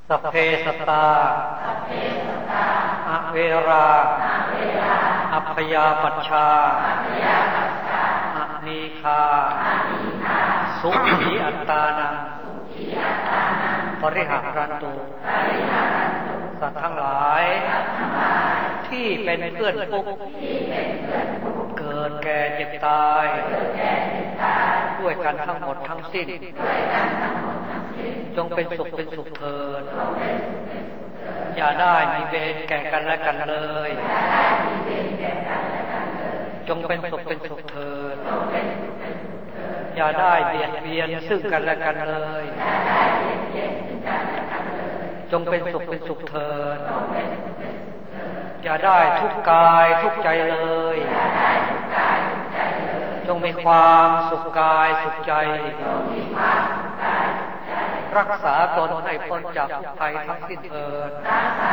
สัพเพสัตตาอเวราอัพยาปัชชาอนีฆาสุขีอัตตานังปริหารันตุสัตว์ทั้งหลายที่เป็นเพื่อนทุกข์เกิดแก่เจ็บตายด้วยกันทั้งหมดทั้งสิ้นจงเป็นสุขเป็นสุขเถิดอย่าได้มีเวรแก่กันและกันเลยจงเป็นสุขเป็นสุขเถิดอย่าได้เบียดเบียนซึ่งกันและกันเลยจงเป็นสุขเป็นสุขเถิดอย่าได้ทุกข์กายทุกข์ใจเลยจงมีความสุขกายสุขใจรักษาตนให้พ้นจากภัยทั้งสิ้นเถิด